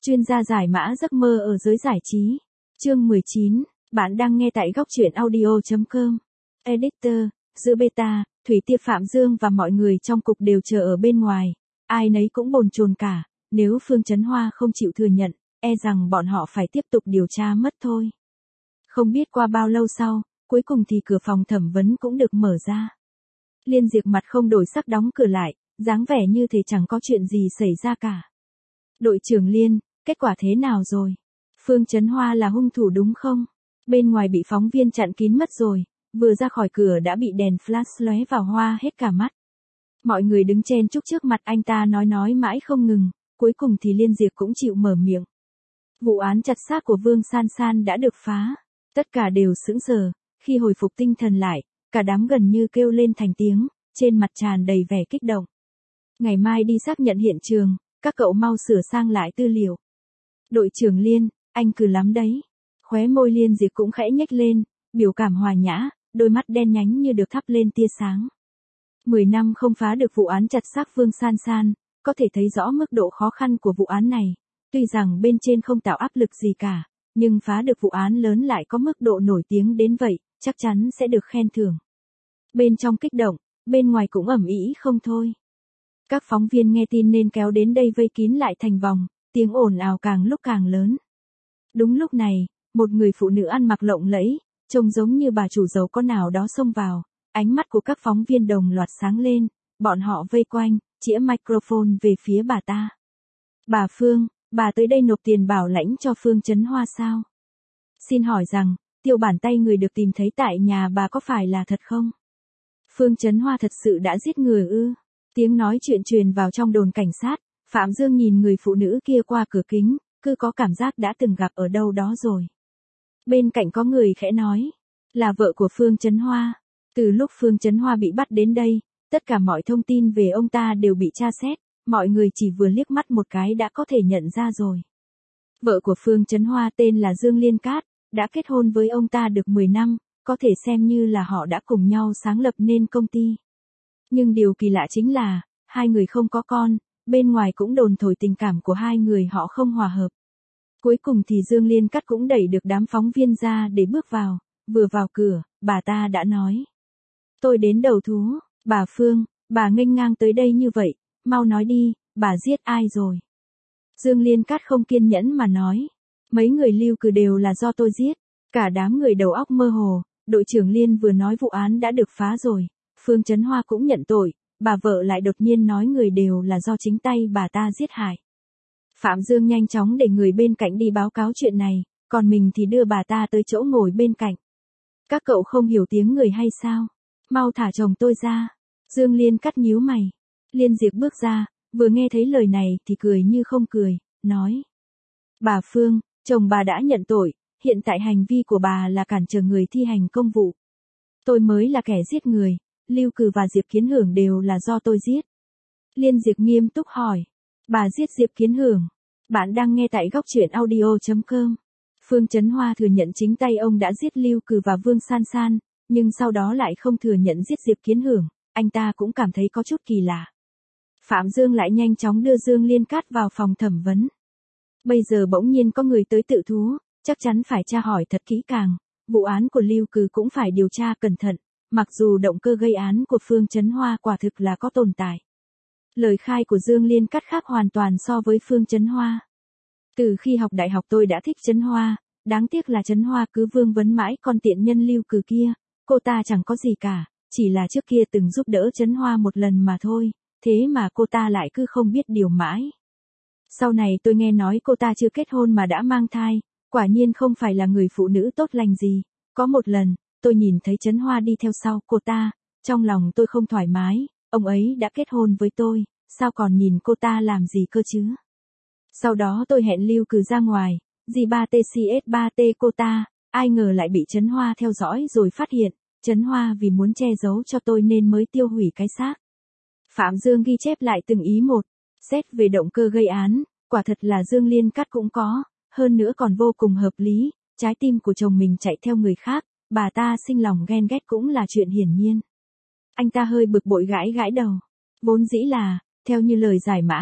Chuyên gia giải mã giấc mơ ở giới giải trí. Chương 19, bạn đang nghe tại góc truyện audio.com. Editor, giữa beta, Thủy Tiên Phạm Dương và mọi người trong cục đều chờ ở bên ngoài. Ai nấy cũng bồn chồn cả, nếu Phương Chấn Hoa không chịu thừa nhận, e rằng bọn họ phải tiếp tục điều tra mất thôi. Không biết qua bao lâu sau, cuối cùng thì cửa phòng thẩm vấn cũng được mở ra. Liên Diệp mặt không đổi sắc đóng cửa lại, dáng vẻ như thể chẳng có chuyện gì xảy ra cả. Đội trưởng Liên, kết quả thế nào rồi? Phương Chấn Hoa là hung thủ đúng không? Bên ngoài bị phóng viên chặn kín mất rồi, vừa ra khỏi cửa đã bị đèn flash lóe vào hoa hết cả mắt. Mọi người đứng chen chúc trước mặt anh ta nói mãi không ngừng, cuối cùng thì Liên Diệp cũng chịu mở miệng. Vụ án chặt xác của Vương San San đã được phá. Tất cả đều sững sờ, khi hồi phục tinh thần lại, cả đám gần như kêu lên thành tiếng, trên mặt tràn đầy vẻ kích động. Ngày mai đi xác nhận hiện trường, các cậu mau sửa sang lại tư liệu. Đội trưởng Liên, anh cừ lắm đấy. Khóe môi Liên Diệp cũng khẽ nhếch lên, biểu cảm hòa nhã, đôi mắt đen nhánh như được thắp lên tia sáng. 10 năm không phá được vụ án chặt xác Vương San San, có thể thấy rõ mức độ khó khăn của vụ án này. Tuy rằng bên trên không tạo áp lực gì cả, nhưng phá được vụ án lớn lại có mức độ nổi tiếng đến vậy, chắc chắn sẽ được khen thưởng. Bên trong kích động, bên ngoài cũng ầm ĩ không thôi. Các phóng viên nghe tin nên kéo đến đây vây kín lại thành vòng, tiếng ồn ào càng lúc càng lớn. Đúng lúc này, một người phụ nữ ăn mặc lộng lẫy, trông giống như bà chủ giàu có nào đó xông vào, ánh mắt của các phóng viên đồng loạt sáng lên, bọn họ vây quanh, chĩa microphone về phía bà ta. Bà Phương, bà tới đây nộp tiền bảo lãnh cho Phương Chấn Hoa sao? Xin hỏi rằng, tiêu bản tay người được tìm thấy tại nhà bà có phải là thật không? Phương Chấn Hoa thật sự đã giết người ư? Tiếng nói chuyện truyền vào trong đồn cảnh sát, Phạm Dương nhìn người phụ nữ kia qua cửa kính, cứ có cảm giác đã từng gặp ở đâu đó rồi. Bên cạnh có người khẽ nói, là vợ của Phương Chấn Hoa. Từ lúc Phương Chấn Hoa bị bắt đến đây, tất cả mọi thông tin về ông ta đều bị tra xét, mọi người chỉ vừa liếc mắt một cái đã có thể nhận ra rồi. Vợ của Phương Chấn Hoa tên là Dương Liên Cát, đã kết hôn với ông ta được 10 năm, có thể xem như là họ đã cùng nhau sáng lập nên công ty. Nhưng điều kỳ lạ chính là, hai người không có con, bên ngoài cũng đồn thổi tình cảm của hai người họ không hòa hợp. Cuối cùng thì Dương Liên Cát cũng đẩy được đám phóng viên ra để bước vào, vừa vào cửa, bà ta đã nói. Tôi đến đầu thú, bà Phương, bà nghênh ngang tới đây như vậy, mau nói đi, bà giết ai rồi? Dương Liên Cát không kiên nhẫn mà nói. Mấy người lưu cừ đều là do tôi giết, cả đám người đầu óc mơ hồ, đội trưởng Liên vừa nói vụ án đã được phá rồi, Phương Chấn Hoa cũng nhận tội, bà vợ lại đột nhiên nói người đều là do chính tay bà ta giết hại. Phạm Dương nhanh chóng để người bên cạnh đi báo cáo chuyện này, còn mình thì đưa bà ta tới chỗ ngồi bên cạnh. Các cậu không hiểu tiếng người hay sao? Mau thả chồng tôi ra. Dương Liên Cát nhíu mày. Liên Diệp bước ra, vừa nghe thấy lời này thì cười như không cười, nói. Bà Phương, chồng bà đã nhận tội, hiện tại hành vi của bà là cản trở người thi hành công vụ. Tôi mới là kẻ giết người, Lưu Cừ và Diệp Kiến Hưởng đều là do tôi giết. Liên Diệp nghiêm túc hỏi. Bà giết Diệp Kiến Hưởng. Bạn đang nghe tại góc truyện audio.com. Phương Chấn Hoa thừa nhận chính tay ông đã giết Lưu Cừ và Vương San San, nhưng sau đó lại không thừa nhận giết Diệp Kiến Hưởng, anh ta cũng cảm thấy có chút kỳ lạ. Phạm Dương lại nhanh chóng đưa Dương Liên Cát vào phòng thẩm vấn. Bây giờ bỗng nhiên có người tới tự thú, chắc chắn phải tra hỏi thật kỹ càng, vụ án của Lưu Cừ cũng phải điều tra cẩn thận, mặc dù động cơ gây án của Phương Chấn Hoa quả thực là có tồn tại. Lời khai của Dương Liên Cát khác hoàn toàn so với Phương Chấn Hoa. Từ khi học đại học tôi đã thích Chấn Hoa, đáng tiếc là Chấn Hoa cứ vương vấn mãi con tiện nhân Lưu Cừ kia, cô ta chẳng có gì cả, chỉ là trước kia từng giúp đỡ Chấn Hoa một lần mà thôi, thế mà cô ta lại cứ không biết điều mãi. Sau này tôi nghe nói cô ta chưa kết hôn mà đã mang thai, quả nhiên không phải là người phụ nữ tốt lành gì. Có một lần, tôi nhìn thấy Chấn Hoa đi theo sau cô ta, trong lòng tôi không thoải mái, ông ấy đã kết hôn với tôi, sao còn nhìn cô ta làm gì cơ chứ? Sau đó tôi hẹn Lưu Cừ ra ngoài, G3TCS3T cô ta, ai ngờ lại bị Chấn Hoa theo dõi rồi phát hiện, Chấn Hoa vì muốn che giấu cho tôi nên mới tiêu hủy cái xác. Phạm Dương ghi chép lại từng ý một, xét về động cơ gây án, quả thật là Dương Liên Cát cũng có, hơn nữa còn vô cùng hợp lý, trái tim của chồng mình chạy theo người khác, bà ta sinh lòng ghen ghét cũng là chuyện hiển nhiên. Anh ta hơi bực bội gãi gãi đầu, vốn dĩ là, theo như lời giải mã,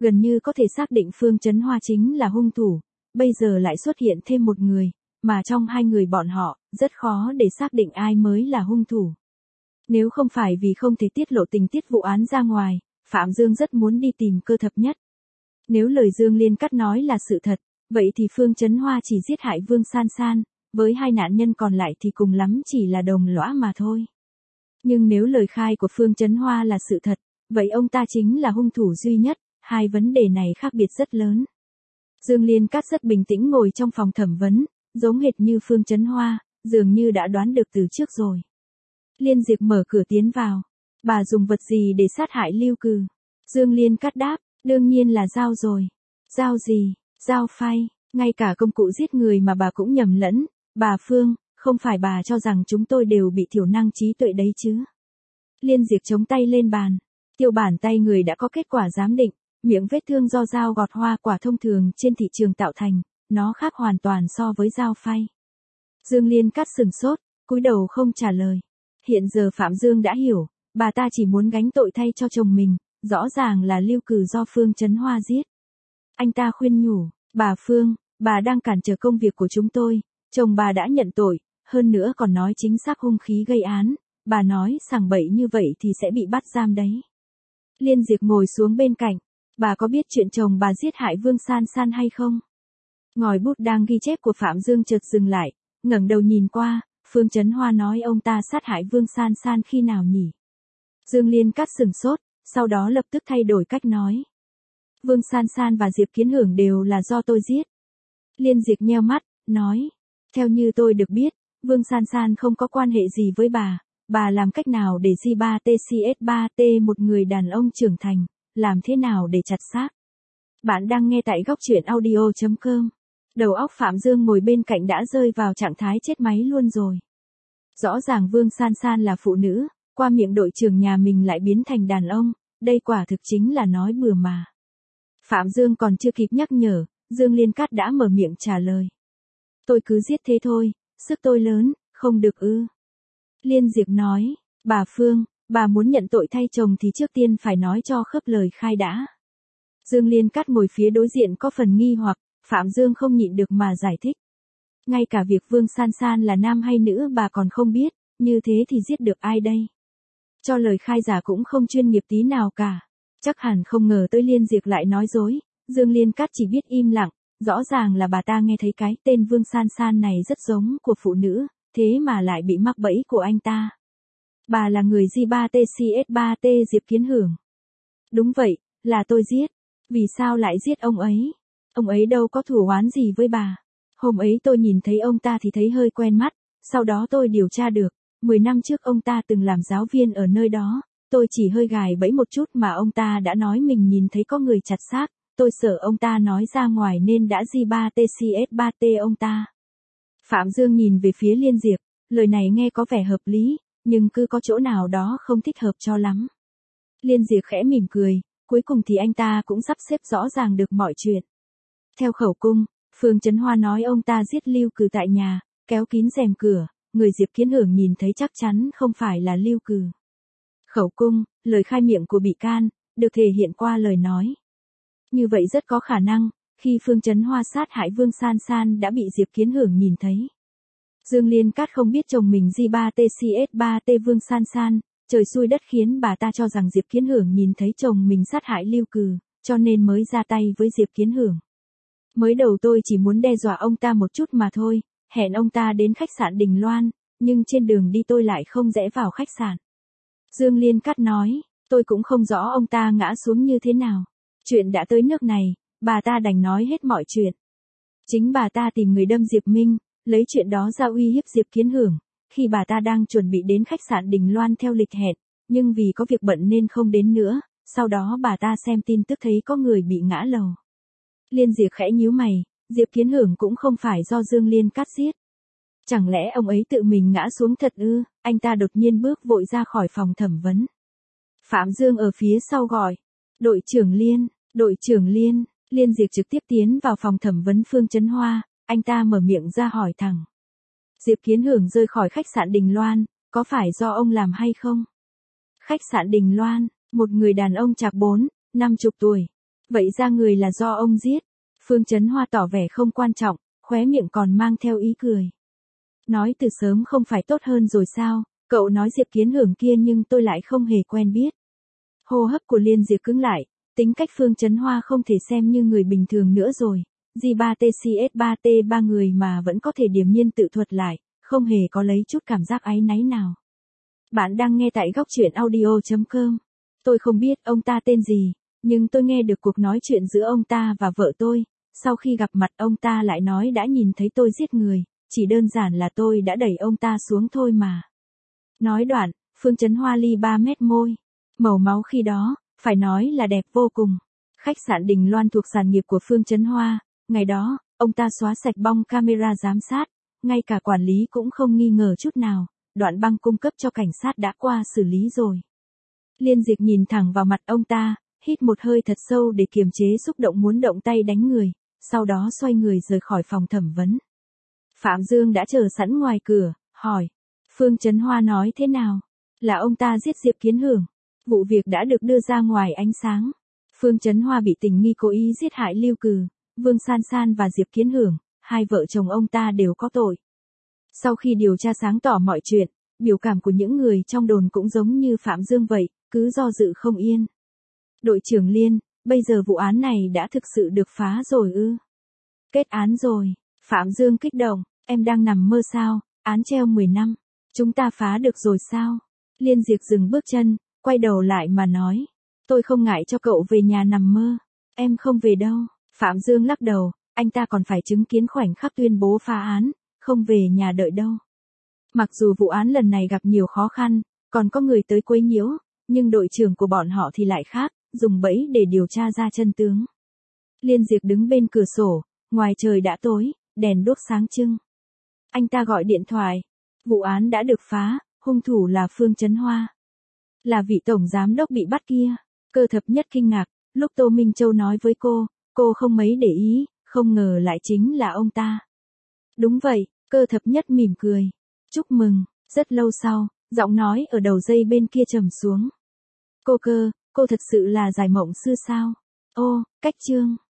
Gần như có thể xác định Phương Chấn Hoa chính là hung thủ, bây giờ lại xuất hiện thêm một người, mà trong hai người bọn họ, rất khó để xác định ai mới là hung thủ. Nếu không phải vì không thể tiết lộ tình tiết vụ án ra ngoài, Phạm Dương rất muốn đi tìm Cơ Thập Nhất. Nếu lời Dương Liên Cát nói là sự thật, vậy thì Phương Chấn Hoa chỉ giết hại Vương San San, với hai nạn nhân còn lại thì cùng lắm chỉ là đồng lõa mà thôi. Nhưng nếu lời khai của Phương Chấn Hoa là sự thật, vậy ông ta chính là hung thủ duy nhất, hai vấn đề này khác biệt rất lớn. Dương Liên Cát rất bình tĩnh ngồi trong phòng thẩm vấn, giống hệt như Phương Chấn Hoa, dường như đã đoán được từ trước rồi. Liên Diệp mở cửa tiến vào. Bà dùng vật gì để sát hại Lưu Cừ? Dương Liên Cát đáp, đương nhiên là dao rồi. Dao gì? Dao phay, ngay cả công cụ giết người mà bà cũng nhầm lẫn. Bà Phương, không phải bà cho rằng chúng tôi đều bị thiểu năng trí tuệ đấy chứ? Liên Diệp chống tay lên bàn. Tiêu bản tay người đã có kết quả giám định, miệng vết thương do dao gọt hoa quả thông thường trên thị trường tạo thành, nó khác hoàn toàn so với dao phay. Dương Liên Cát sừng sốt, cúi đầu không trả lời. Hiện giờ Phạm Dương đã hiểu, bà ta chỉ muốn gánh tội thay cho chồng mình, rõ ràng là Lưu Cừ do Phương Chấn Hoa giết. Anh ta khuyên nhủ, bà Phương, bà đang cản trở công việc của chúng tôi, chồng bà đã nhận tội, hơn nữa còn nói chính xác hung khí gây án, bà nói sằng bậy như vậy thì sẽ bị bắt giam đấy. Liên Diệp ngồi xuống bên cạnh, bà có biết chuyện chồng bà giết hại Vương San San hay không? Ngòi bút đang ghi chép của Phạm Dương chợt dừng lại, ngẩng đầu nhìn qua, Phương Chấn Hoa nói ông ta sát hại Vương San San khi nào nhỉ? Dương Liên Cát sừng sốt, sau đó lập tức thay đổi cách nói. Vương San San và Diệp Kiến Hưởng đều là do tôi giết. Liên Diệp nheo mắt, nói, theo như tôi được biết, Vương San San không có quan hệ gì với bà làm cách nào để J3TCS3T một người đàn ông trưởng thành, làm thế nào để chặt xác? Bạn đang nghe tại góc truyện audio.com. Đầu óc Phạm Dương ngồi bên cạnh đã rơi vào trạng thái chết máy luôn rồi. Rõ ràng Vương San San là phụ nữ, qua miệng đội trưởng nhà mình lại biến thành đàn ông, đây quả thực chính là nói bừa mà. Phạm Dương còn chưa kịp nhắc nhở, Dương Liên Cát đã mở miệng trả lời. Tôi cứ giết thế thôi, sức tôi lớn, không được ư. Liên Diệp nói, bà Phương, bà muốn nhận tội thay chồng thì trước tiên phải nói cho khớp lời khai đã. Dương Liên Cát ngồi phía đối diện có phần nghi hoặc, Phạm Dương không nhịn được mà giải thích. Ngay cả việc Vương San San là nam hay nữ bà còn không biết, như thế thì giết được ai đây? Cho lời khai giả cũng không chuyên nghiệp tí nào cả. Chắc hẳn không ngờ tới Liên Diệp lại nói dối, Dương Liên Cát chỉ biết im lặng, rõ ràng là bà ta nghe thấy cái tên Vương San San này rất giống của phụ nữ, thế mà lại bị mắc bẫy của anh ta. Bà là người J3TCS3T Diệp Kiến Hưởng. Đúng vậy, là tôi giết. Vì sao lại giết ông ấy? Ông ấy đâu có thù oán gì với bà. Hôm ấy tôi nhìn thấy ông ta thì thấy hơi quen mắt, sau đó tôi điều tra được, 10 năm trước ông ta từng làm giáo viên ở nơi đó, tôi chỉ hơi gài bẫy một chút mà ông ta đã nói mình nhìn thấy có người chặt xác, tôi sợ ông ta nói ra ngoài nên đã J3TCS3T ông ta. Phạm Dương nhìn về phía Liên Diệp, lời này nghe có vẻ hợp lý, nhưng cứ có chỗ nào đó không thích hợp cho lắm. Liên Diệp khẽ mỉm cười, cuối cùng thì anh ta cũng sắp xếp rõ ràng được mọi chuyện. Theo khẩu cung, Phương Chấn Hoa nói ông ta giết Lưu Cừ tại nhà, kéo kín rèm cửa, người Diệp Kiến Hưởng nhìn thấy chắc chắn không phải là Lưu Cừ. Khẩu cung, lời khai miệng của bị can, được thể hiện qua lời nói. Như vậy rất có khả năng, khi Phương Chấn Hoa sát hại Vương San San đã bị Diệp Kiến Hưởng nhìn thấy. Dương Liên Cát không biết chồng mình J3TCS3T Vương San San, trời xui đất khiến bà ta cho rằng Diệp Kiến Hưởng nhìn thấy chồng mình sát hại Lưu Cừ, cho nên mới ra tay với Diệp Kiến Hưởng. Mới đầu tôi chỉ muốn đe dọa ông ta một chút mà thôi, hẹn ông ta đến khách sạn Đình Loan, nhưng trên đường đi tôi lại không rẽ vào khách sạn. Dương Liên Cát nói, tôi cũng không rõ ông ta ngã xuống như thế nào. Chuyện đã tới nước này, bà ta đành nói hết mọi chuyện. Chính bà ta tìm người đâm Diệp Minh, lấy chuyện đó ra uy hiếp Diệp Kiến Hưởng, khi bà ta đang chuẩn bị đến khách sạn Đình Loan theo lịch hẹn, nhưng vì có việc bận nên không đến nữa, sau đó bà ta xem tin tức thấy có người bị ngã lầu. Liên Diệp khẽ nhíu mày, Diệp Kiến Hưởng cũng không phải do Dương Liên Cát giết. Chẳng lẽ ông ấy tự mình ngã xuống thật ư? Anh ta đột nhiên bước vội ra khỏi phòng thẩm vấn. Phạm Dương ở phía sau gọi, đội trưởng Liên, Liên Diệp trực tiếp tiến vào phòng thẩm vấn Phương Chấn Hoa, anh ta mở miệng ra hỏi thẳng. Diệp Kiến Hưởng rời khỏi khách sạn Đình Loan, có phải do ông làm hay không? Khách sạn Đình Loan, một người đàn ông chạc 40, 50 tuổi. Vậy ra người là do ông giết. Phương Chấn Hoa tỏ vẻ không quan trọng, khóe miệng còn mang theo ý cười. Nói từ sớm không phải tốt hơn rồi sao, cậu nói Diệp Kiến Hưởng kia nhưng tôi lại không hề quen biết. Hô hấp của Liên Diệp cứng lại, tính cách Phương Chấn Hoa không thể xem như người bình thường nữa rồi. J3TCS3T3 người mà vẫn có thể điềm nhiên tự thuật lại, không hề có lấy chút cảm giác áy náy nào. Bạn đang nghe tại góc truyện audio.com. Tôi không biết ông ta tên gì, nhưng tôi nghe được cuộc nói chuyện giữa ông ta và vợ tôi. Sau khi gặp mặt ông ta lại nói đã nhìn thấy tôi giết người, chỉ đơn giản là tôi đã đẩy ông ta xuống thôi mà. Nói đoạn, Phương Chấn Hoa ly 3 mét môi. Màu máu khi đó, phải nói là đẹp vô cùng. Khách sạn Đình Loan thuộc sản nghiệp của Phương Chấn Hoa. Ngày đó, ông ta xóa sạch bong camera giám sát, ngay cả quản lý cũng không nghi ngờ chút nào, đoạn băng cung cấp cho cảnh sát đã qua xử lý rồi. Liên Diệp nhìn thẳng vào mặt ông ta, hít một hơi thật sâu để kiềm chế xúc động muốn động tay đánh người, sau đó xoay người rời khỏi phòng thẩm vấn. Phạm Dương đã chờ sẵn ngoài cửa, hỏi. Phương Chấn Hoa nói thế nào? Là ông ta giết Diệp Kiến Hưởng. Vụ việc đã được đưa ra ngoài ánh sáng. Phương Chấn Hoa bị tình nghi cố ý giết hại Lưu Cừ, Vương San San và Diệp Kiến Hưởng, hai vợ chồng ông ta đều có tội. Sau khi điều tra sáng tỏ mọi chuyện, biểu cảm của những người trong đồn cũng giống như Phạm Dương vậy, cứ do dự không yên. Đội trưởng Liên, bây giờ vụ án này đã thực sự được phá rồi ư? Kết án rồi. Phạm Dương kích động, em đang nằm mơ sao, án treo 10 năm. Chúng ta phá được rồi sao? Liên Diệp dừng bước chân, quay đầu lại mà nói. Tôi không ngại cho cậu về nhà nằm mơ. Em không về đâu. Phạm Dương lắc đầu, anh ta còn phải chứng kiến khoảnh khắc tuyên bố phá án, không về nhà đợi đâu. Mặc dù vụ án lần này gặp nhiều khó khăn, còn có người tới quấy nhiễu, nhưng đội trưởng của bọn họ thì lại khác, dùng bẫy để điều tra ra chân tướng. Liên Diệp đứng bên cửa sổ, ngoài trời đã tối, đèn đuốc sáng trưng. Anh ta gọi điện thoại. Vụ án đã được phá, hung thủ là Phương Chấn Hoa. Là vị tổng giám đốc bị bắt kia. Cơ thập nhất kinh ngạc, lúc Tô Minh Châu nói với cô không mấy để ý, không ngờ lại chính là ông ta. Đúng vậy, cơ thập nhất mỉm cười. Chúc mừng. Rất lâu sau, giọng nói ở đầu dây bên kia trầm xuống. Cô thật sự là giải mộng sư sao? Ô, cách chương.